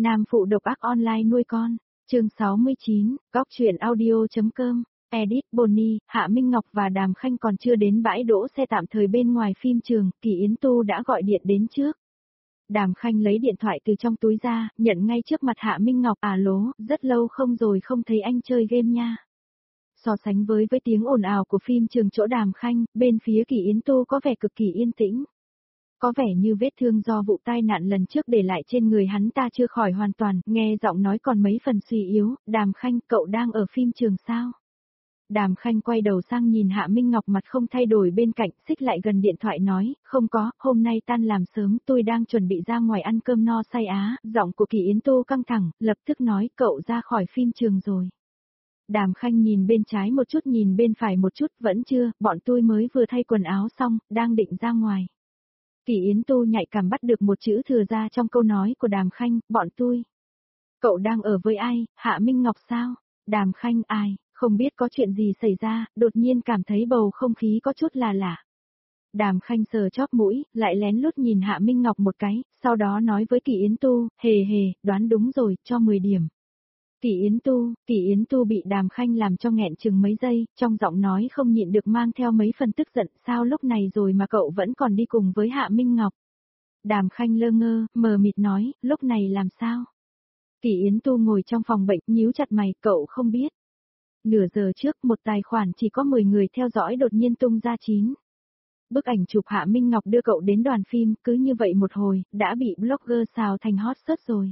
Nam phụ độc ác online nuôi con, chương 69, góc truyện audio.com, edit Bonnie, Hạ Minh Ngọc và Đàm Khanh còn chưa đến bãi đỗ xe tạm thời bên ngoài phim trường, Kỳ Yến Tu đã gọi điện đến trước. Đàm Khanh lấy điện thoại từ trong túi ra, nhận ngay trước mặt Hạ Minh Ngọc, lố, rất lâu không rồi không thấy anh chơi game nha. So sánh với tiếng ồn ào của phim trường chỗ Đàm Khanh, bên phía Kỳ Yến Tu có vẻ cực kỳ yên tĩnh. Có vẻ như vết thương do vụ tai nạn lần trước để lại trên người hắn ta chưa khỏi hoàn toàn, nghe giọng nói còn mấy phần suy yếu. Đàm Khanh, cậu đang ở phim trường sao? Đàm Khanh quay đầu sang nhìn Hạ Minh Ngọc mặt không thay đổi bên cạnh, xích lại gần điện thoại nói, không có, hôm nay tan làm sớm, tôi đang chuẩn bị ra ngoài ăn cơm no say á. Giọng của Kỳ Yến Tu căng thẳng, lập tức nói, cậu ra khỏi phim trường rồi. Đàm Khanh nhìn bên trái một chút nhìn bên phải một chút, vẫn chưa, bọn tôi mới vừa thay quần áo xong, đang định ra ngoài. Kỳ Yến Tu nhạy cảm bắt được một chữ thừa ra trong câu nói của Đàm Khanh, bọn tôi. Cậu đang ở với ai, Hạ Minh Ngọc sao? Đàm Khanh, ai, không biết có chuyện gì xảy ra, đột nhiên cảm thấy bầu không khí có chút là lạ. Đàm Khanh sờ chóp mũi, lại lén lút nhìn Hạ Minh Ngọc một cái, sau đó nói với Kỳ Yến Tu, hề, đoán đúng rồi, cho 10 điểm. Kỳ Yến Tu bị Đàm Khanh làm cho nghẹn chừng mấy giây, trong giọng nói không nhịn được mang theo mấy phần tức giận, sao lúc này rồi mà cậu vẫn còn đi cùng với Hạ Minh Ngọc. Đàm Khanh lơ ngơ, mờ mịt nói, lúc này làm sao? Kỳ Yến Tu ngồi trong phòng bệnh, nhíu chặt mày, cậu không biết. Nửa giờ trước, một tài khoản chỉ có 10 người theo dõi đột nhiên tung ra 9. Bức ảnh chụp Hạ Minh Ngọc đưa cậu đến đoàn phim, cứ như vậy một hồi, đã bị blogger xào thành hot search rồi.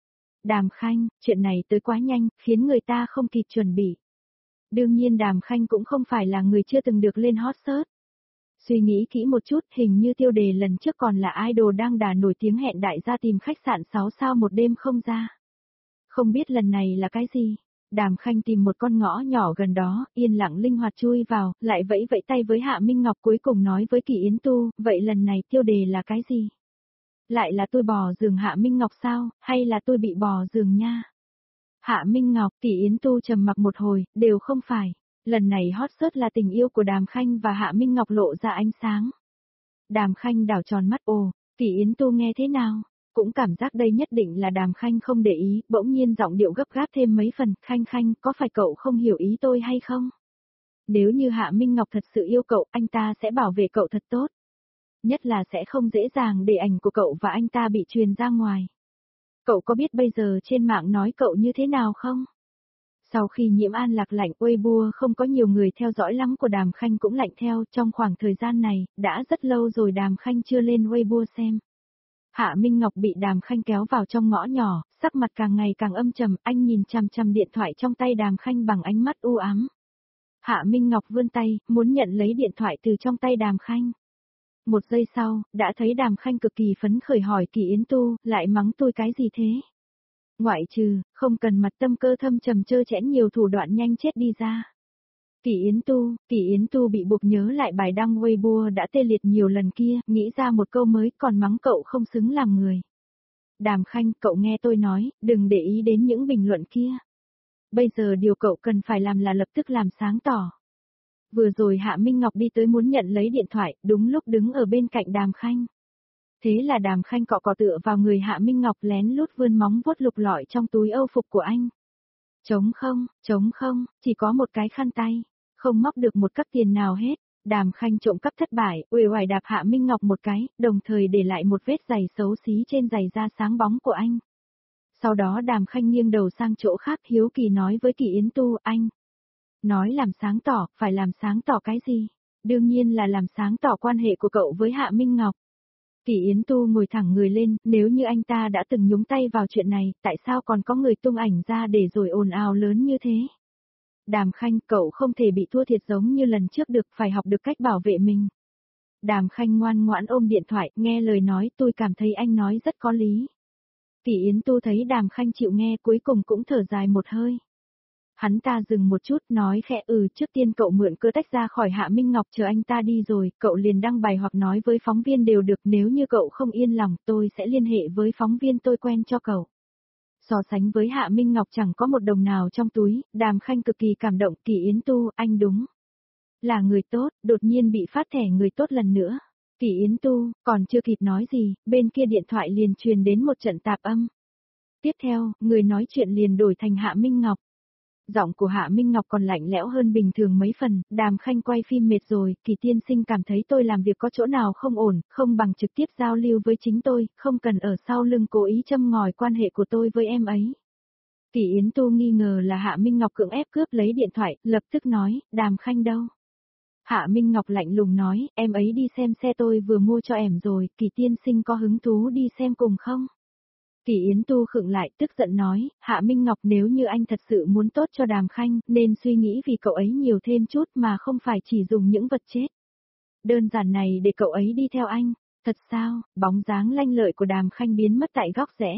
Đàm Khanh, chuyện này tới quá nhanh, khiến người ta không kịp chuẩn bị. Đương nhiên Đàm Khanh cũng không phải là người chưa từng được lên hot search. Suy nghĩ kỹ một chút, hình như tiêu đề lần trước còn là idol đang đà nổi tiếng hẹn đại gia tìm khách sạn 6 sao một đêm không ra. Không biết lần này là cái gì? Đàm Khanh tìm một con ngõ nhỏ gần đó, yên lặng linh hoạt chui vào, lại vẫy tay với Hạ Minh Ngọc, cuối cùng nói với Kỳ Yến Tu, vậy lần này tiêu đề là cái gì? Lại là tôi bò giường Hạ Minh Ngọc sao, hay là tôi bị bò giường nha? Hạ Minh Ngọc, Kỳ Yến Tu trầm mặc một hồi, đều không phải. Lần này hot search là tình yêu của Đàm Khanh và Hạ Minh Ngọc lộ ra ánh sáng. Đàm Khanh đảo tròn mắt, Kỳ Yến Tu nghe thế nào? Cũng cảm giác đây nhất định là Đàm Khanh không để ý, bỗng nhiên giọng điệu gấp gáp thêm mấy phần, Khanh, có phải cậu không hiểu ý tôi hay không? Nếu như Hạ Minh Ngọc thật sự yêu cậu, anh ta sẽ bảo vệ cậu thật tốt. Nhất là sẽ không dễ dàng để ảnh của cậu và anh ta bị truyền ra ngoài. Cậu có biết bây giờ trên mạng nói cậu như thế nào không? Sau khi nhiễm an lạc lạnh, Weibo không có nhiều người theo dõi lắm của Đàm Khanh cũng lạnh theo, trong khoảng thời gian này, đã rất lâu rồi Đàm Khanh chưa lên Weibo xem. Hạ Minh Ngọc bị Đàm Khanh kéo vào trong ngõ nhỏ, sắc mặt càng ngày càng âm trầm, anh nhìn chằm chằm điện thoại trong tay Đàm Khanh bằng ánh mắt u ám. Hạ Minh Ngọc vươn tay, muốn nhận lấy điện thoại từ trong tay Đàm Khanh. Một giây sau, đã thấy Đàm Khanh cực kỳ phấn khởi hỏi Kỳ Yến Tu, lại mắng tôi cái gì thế? Ngoại trừ, không cần mặt tâm cơ thâm trầm trơ trẽn nhiều thủ đoạn nhanh chết đi ra. Kỳ Yến Tu bị buộc nhớ lại bài đăng Weibo đã tê liệt nhiều lần kia, nghĩ ra một câu mới, còn mắng cậu không xứng làm người. Đàm Khanh, cậu nghe tôi nói, đừng để ý đến những bình luận kia. Bây giờ điều cậu cần phải làm là lập tức làm sáng tỏ. Vừa rồi Hạ Minh Ngọc đi tới muốn nhận lấy điện thoại, đúng lúc đứng ở bên cạnh Đàm Khanh. Thế là Đàm Khanh cọ tựa vào người Hạ Minh Ngọc lén lút vươn móng vuốt lục lọi trong túi âu phục của anh. Trống không, chỉ có một cái khăn tay, không móc được một cắc tiền nào hết. Đàm Khanh trộm cắp thất bại, uể oải đạp Hạ Minh Ngọc một cái, đồng thời để lại một vết giày xấu xí trên giày da sáng bóng của anh. Sau đó Đàm Khanh nghiêng đầu sang chỗ khác hiếu kỳ nói với Kỳ Yến Tu, anh. Nói làm sáng tỏ, phải làm sáng tỏ cái gì? Đương nhiên là làm sáng tỏ quan hệ của cậu với Hạ Minh Ngọc. Kỳ Yến Tu ngồi thẳng người lên, nếu như anh ta đã từng nhúng tay vào chuyện này, tại sao còn có người tung ảnh ra để rồi ồn ào lớn như thế? Đàm Khanh, cậu không thể bị thua thiệt giống như lần trước được, phải học được cách bảo vệ mình. Đàm Khanh ngoan ngoãn ôm điện thoại, nghe lời nói, tôi cảm thấy anh nói rất có lý. Kỳ Yến Tu thấy Đàm Khanh chịu nghe, cuối cùng cũng thở dài một hơi. Hắn ta dừng một chút, nói khẽ, trước tiên cậu mượn cơ tách ra khỏi Hạ Minh Ngọc, chờ anh ta đi rồi, cậu liền đăng bài hoặc nói với phóng viên đều được, nếu như cậu không yên lòng, tôi sẽ liên hệ với phóng viên tôi quen cho cậu. So sánh với Hạ Minh Ngọc chẳng có một đồng nào trong túi, Đàm Khanh cực kỳ cảm động, Kỳ Yến Tu, anh đúng là người tốt, đột nhiên bị phát thẻ người tốt lần nữa. Kỳ Yến Tu, còn chưa kịp nói gì, bên kia điện thoại liền truyền đến một trận tạp âm. Tiếp theo, người nói chuyện liền đổi thành Hạ Minh Ngọc. Giọng của Hạ Minh Ngọc còn lạnh lẽo hơn bình thường mấy phần, Đàm Khanh quay phim mệt rồi, Kỳ tiên sinh cảm thấy tôi làm việc có chỗ nào không ổn, không bằng trực tiếp giao lưu với chính tôi, không cần ở sau lưng cố ý châm ngòi quan hệ của tôi với em ấy. Kỳ Yến Tu nghi ngờ là Hạ Minh Ngọc cưỡng ép cướp lấy điện thoại, lập tức nói, Đàm Khanh đâu? Hạ Minh Ngọc lạnh lùng nói, em ấy đi xem xe tôi vừa mua cho em rồi, Kỳ tiên sinh có hứng thú đi xem cùng không? Kỳ Yến Tu khựng lại tức giận nói, Hạ Minh Ngọc nếu như anh thật sự muốn tốt cho Đàm Khanh, nên suy nghĩ vì cậu ấy nhiều thêm chút mà không phải chỉ dùng những vật chết. Đơn giản này để cậu ấy đi theo anh, thật sao, bóng dáng lanh lợi của Đàm Khanh biến mất tại góc rẽ.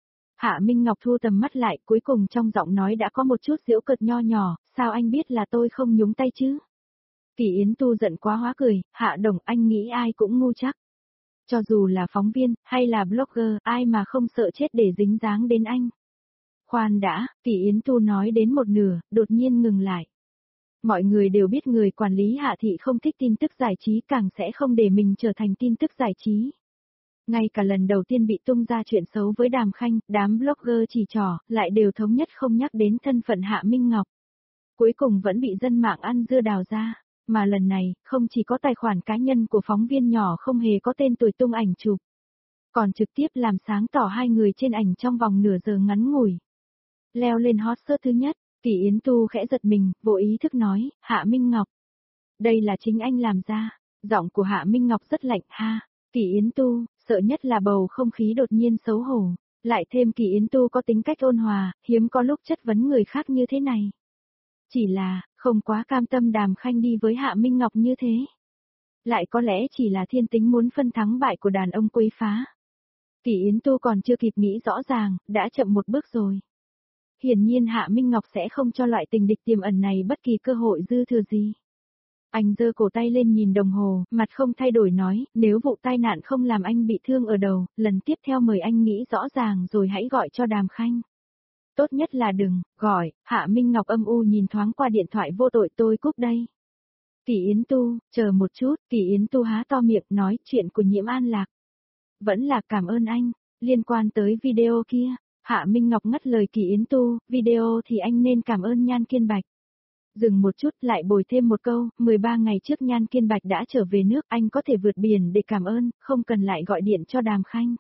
Hạ Minh Ngọc thu tầm mắt lại, cuối cùng trong giọng nói đã có một chút giễu cợt nho nhỏ, sao anh biết là tôi không nhúng tay chứ? Kỳ Yến Tu giận quá hóa cười, Hạ Đồng anh nghĩ ai cũng ngu chắc. Cho dù là phóng viên, hay là blogger, ai mà không sợ chết để dính dáng đến anh. Khoan đã, Kỳ Yến Tu nói đến một nửa, đột nhiên ngừng lại. Mọi người đều biết người quản lý Hạ Thị không thích tin tức giải trí, càng sẽ không để mình trở thành tin tức giải trí. Ngay cả lần đầu tiên bị tung ra chuyện xấu với Đàm Khanh, đám blogger chỉ trỏ, lại đều thống nhất không nhắc đến thân phận Hạ Minh Ngọc. Cuối cùng vẫn bị dân mạng ăn dưa đào ra. Mà lần này, không chỉ có tài khoản cá nhân của phóng viên nhỏ không hề có tên tuổi tung ảnh chụp, còn trực tiếp làm sáng tỏ hai người trên ảnh trong vòng nửa giờ ngắn ngủi. Leo lên hot search thứ nhất, Kỳ Yến Tu khẽ giật mình, vô ý thức nói, Hạ Minh Ngọc. Đây là chính anh làm ra. Giọng của Hạ Minh Ngọc rất lạnh, ha. Kỳ Yến Tu, sợ nhất là bầu không khí đột nhiên xấu hổ. Lại thêm Kỳ Yến Tu có tính cách ôn hòa, hiếm có lúc chất vấn người khác như thế này. Chỉ là, không quá cam tâm Đàm Khanh đi với Hạ Minh Ngọc như thế. Lại có lẽ chỉ là thiên tính muốn phân thắng bại của đàn ông quấy phá. Kỳ Yến Tu còn chưa kịp nghĩ rõ ràng, đã chậm một bước rồi. Hiển nhiên Hạ Minh Ngọc sẽ không cho loại tình địch tiềm ẩn này bất kỳ cơ hội dư thừa gì. Anh giơ cổ tay lên nhìn đồng hồ, mặt không thay đổi nói, nếu vụ tai nạn không làm anh bị thương ở đầu, lần tiếp theo mời anh nghĩ rõ ràng rồi hãy gọi cho Đàm Khanh. Tốt nhất là đừng, gọi, Hạ Minh Ngọc âm u nhìn thoáng qua điện thoại vô tội tôi cúp đây. Kỳ Yến Tu, chờ một chút, Kỳ Yến Tu há to miệng nói chuyện của Nhiễm An Lạc. Vẫn là cảm ơn anh, liên quan tới video kia, Hạ Minh Ngọc ngắt lời Kỳ Yến Tu, video thì anh nên cảm ơn Nhan Kiên Bạch. Dừng một chút lại bồi thêm một câu, 13 ngày trước Nhan Kiên Bạch đã trở về nước, anh có thể vượt biển để cảm ơn, không cần lại gọi điện cho Đàm Khanh.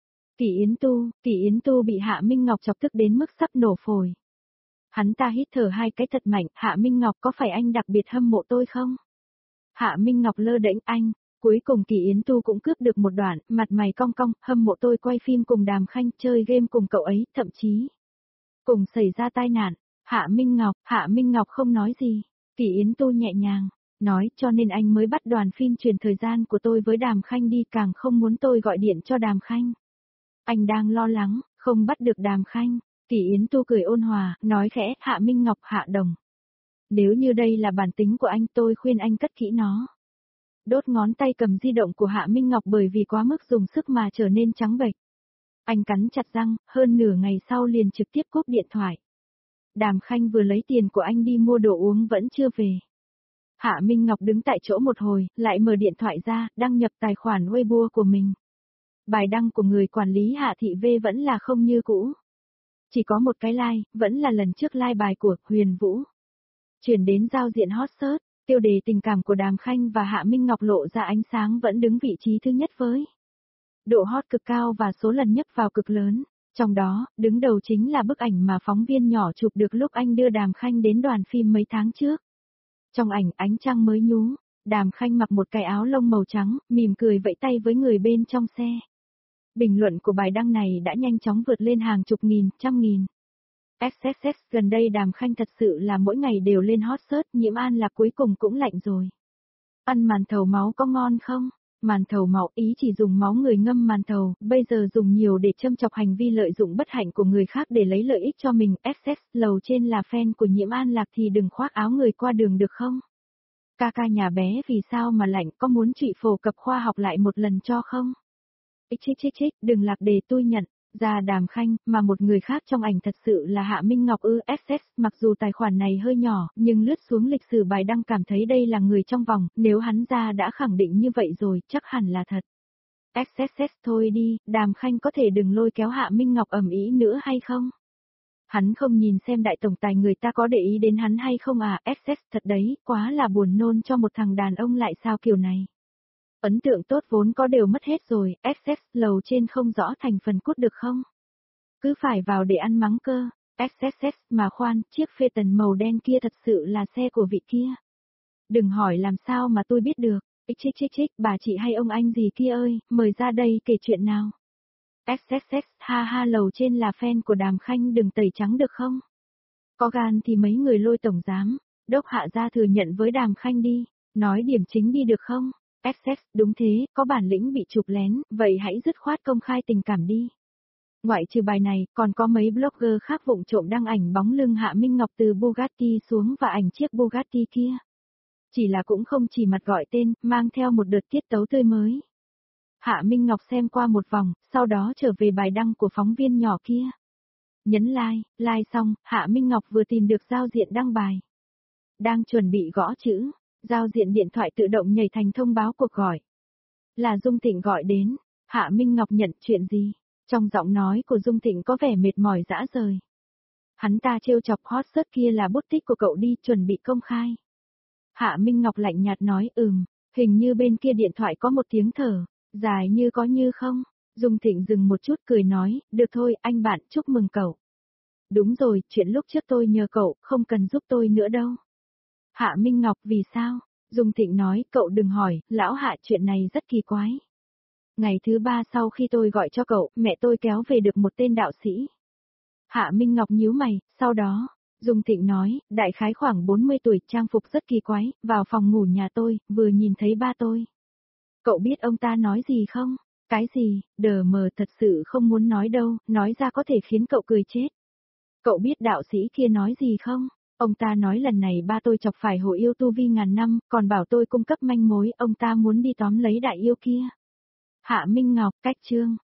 Kỳ Yến Tu bị Hạ Minh Ngọc chọc tức đến mức sắp nổ phổi. Hắn ta hít thở hai cái thật mạnh, Hạ Minh Ngọc có phải anh đặc biệt hâm mộ tôi không? Hạ Minh Ngọc lơ đễnh anh, cuối cùng Kỳ Yến Tu cũng cướp được một đoạn, mặt mày cong cong, hâm mộ tôi quay phim cùng Đàm Khanh, chơi game cùng cậu ấy, thậm chí cùng xảy ra tai nạn. Hạ Minh Ngọc không nói gì, Kỳ Yến Tu nhẹ nhàng, nói cho nên anh mới bắt đoàn phim truyền thời gian của tôi với Đàm Khanh đi, càng không muốn tôi gọi điện cho Đàm Khanh. Anh đang lo lắng, không bắt được Đàm Khanh. Kỳ Yến Tu cười ôn hòa, nói khẽ, Hạ Minh Ngọc, Hạ Đồng. Nếu như đây là bản tính của anh tôi khuyên anh cất kỹ nó. Đốt ngón tay cầm di động của Hạ Minh Ngọc bởi vì quá mức dùng sức mà trở nên trắng bệch. Anh cắn chặt răng, hơn nửa ngày sau liền trực tiếp cúp điện thoại. Đàm Khanh vừa lấy tiền của anh đi mua đồ uống vẫn chưa về. Hạ Minh Ngọc đứng tại chỗ một hồi, lại mở điện thoại ra, đăng nhập tài khoản Weibo của mình. Bài đăng của người quản lý Hạ Thị V vẫn là không như cũ. Chỉ có một cái like, vẫn là lần trước like bài của Huyền Vũ. Chuyển đến giao diện hot search, tiêu đề tình cảm của Đàm Khanh và Hạ Minh Ngọc lộ ra ánh sáng vẫn đứng vị trí thứ nhất với độ hot cực cao và số lần nhấp vào cực lớn. Trong đó, đứng đầu chính là bức ảnh mà phóng viên nhỏ chụp được lúc anh đưa Đàm Khanh đến đoàn phim mấy tháng trước. Trong ảnh ánh trăng mới nhú, Đàm Khanh mặc một cái áo lông màu trắng, mỉm cười vẫy tay với người bên trong xe. Bình luận của bài đăng này đã nhanh chóng vượt lên hàng chục nghìn, trăm nghìn. XXX, gần đây Đàm Khanh thật sự là mỗi ngày đều lên hot search, Nhiễm An Lạc cuối cùng cũng lạnh rồi. Ăn màn thầu máu có ngon không? Màn thầu máu ý chỉ dùng máu người ngâm màn thầu, bây giờ dùng nhiều để châm chọc hành vi lợi dụng bất hạnh của người khác để lấy lợi ích cho mình. XX, lầu trên là fan của Nhiễm An Lạc thì đừng khoác áo người qua đường được không? Ca ca nhà bé vì sao mà lạnh, có muốn chị phổ cập khoa học lại một lần cho không? Chích, đừng lạc đề tôi nhận. Ra Đàm Khanh, mà một người khác trong ảnh thật sự là Hạ Minh Ngọc ư. XX, mặc dù tài khoản này hơi nhỏ, nhưng lướt xuống lịch sử bài đăng cảm thấy đây là người trong vòng, nếu hắn ra đã khẳng định như vậy rồi, chắc hẳn là thật. XXX thôi đi, Đàm Khanh có thể đừng lôi kéo Hạ Minh Ngọc ầm ĩ nữa hay không? Hắn không nhìn xem đại tổng tài người ta có để ý đến hắn hay không à, XX thật đấy, quá là buồn nôn cho một thằng đàn ông lại sao kiểu này. Ấn tượng tốt vốn có đều mất hết rồi, XX lầu trên không rõ thành phần cút được không? Cứ phải vào để ăn mắng cơ, XXX mà khoan, chiếc phê tần màu đen kia thật sự là xe của vị kia. Đừng hỏi làm sao mà tôi biết được, xxxx, bà chị hay ông anh gì kia ơi, mời ra đây kể chuyện nào. XXX, ha ha lầu trên là fan của Đàm Khanh đừng tẩy trắng được không? Có gan thì mấy người lôi tổng giám, đốc hạ ra thừa nhận với Đàm Khanh đi, nói điểm chính đi được không? XX, đúng thế, có bản lĩnh bị chụp lén, vậy hãy dứt khoát công khai tình cảm đi. Ngoại trừ bài này, còn có mấy blogger khác vụng trộm đăng ảnh bóng lưng Hạ Minh Ngọc từ Bugatti xuống và ảnh chiếc Bugatti kia. Chỉ là cũng không chỉ mặt gọi tên, mang theo một đợt tiết tấu tươi mới. Hạ Minh Ngọc xem qua một vòng, sau đó trở về bài đăng của phóng viên nhỏ kia. Nhấn like xong, Hạ Minh Ngọc vừa tìm được giao diện đăng bài. Đang chuẩn bị gõ chữ, giao diện điện thoại tự động nhảy thành thông báo cuộc gọi. Là Dung Thịnh gọi đến, Hạ Minh Ngọc nhận chuyện gì? Trong giọng nói của Dung Thịnh có vẻ mệt mỏi dã rời. Hắn ta trêu chọc hot search kia là bút tích của cậu đi, chuẩn bị công khai. Hạ Minh Ngọc lạnh nhạt nói hình như bên kia điện thoại có một tiếng thở, dài như có như không. Dung Thịnh dừng một chút cười nói, được thôi anh bạn chúc mừng cậu. Đúng rồi, chuyện lúc trước tôi nhờ cậu, không cần giúp tôi nữa đâu. Hạ Minh Ngọc vì sao? Dung Thịnh nói, cậu đừng hỏi, lão Hạ chuyện này rất kỳ quái. Ngày thứ 3 sau khi tôi gọi cho cậu, mẹ tôi kéo về được một tên đạo sĩ. Hạ Minh Ngọc nhíu mày, sau đó, Dung Thịnh nói, đại khái khoảng 40 tuổi, trang phục rất kỳ quái, vào phòng ngủ nhà tôi, vừa nhìn thấy ba tôi. Cậu biết ông ta nói gì không? Cái gì, đờ mờ thật sự không muốn nói đâu, nói ra có thể khiến cậu cười chết. Cậu biết đạo sĩ kia nói gì không? Ông ta nói lần này ba tôi chọc phải hồ yêu tu vi ngàn năm, còn bảo tôi cung cấp manh mối, ông ta muốn đi tóm lấy đại yêu kia. Hạ Minh Ngọc, cách chương.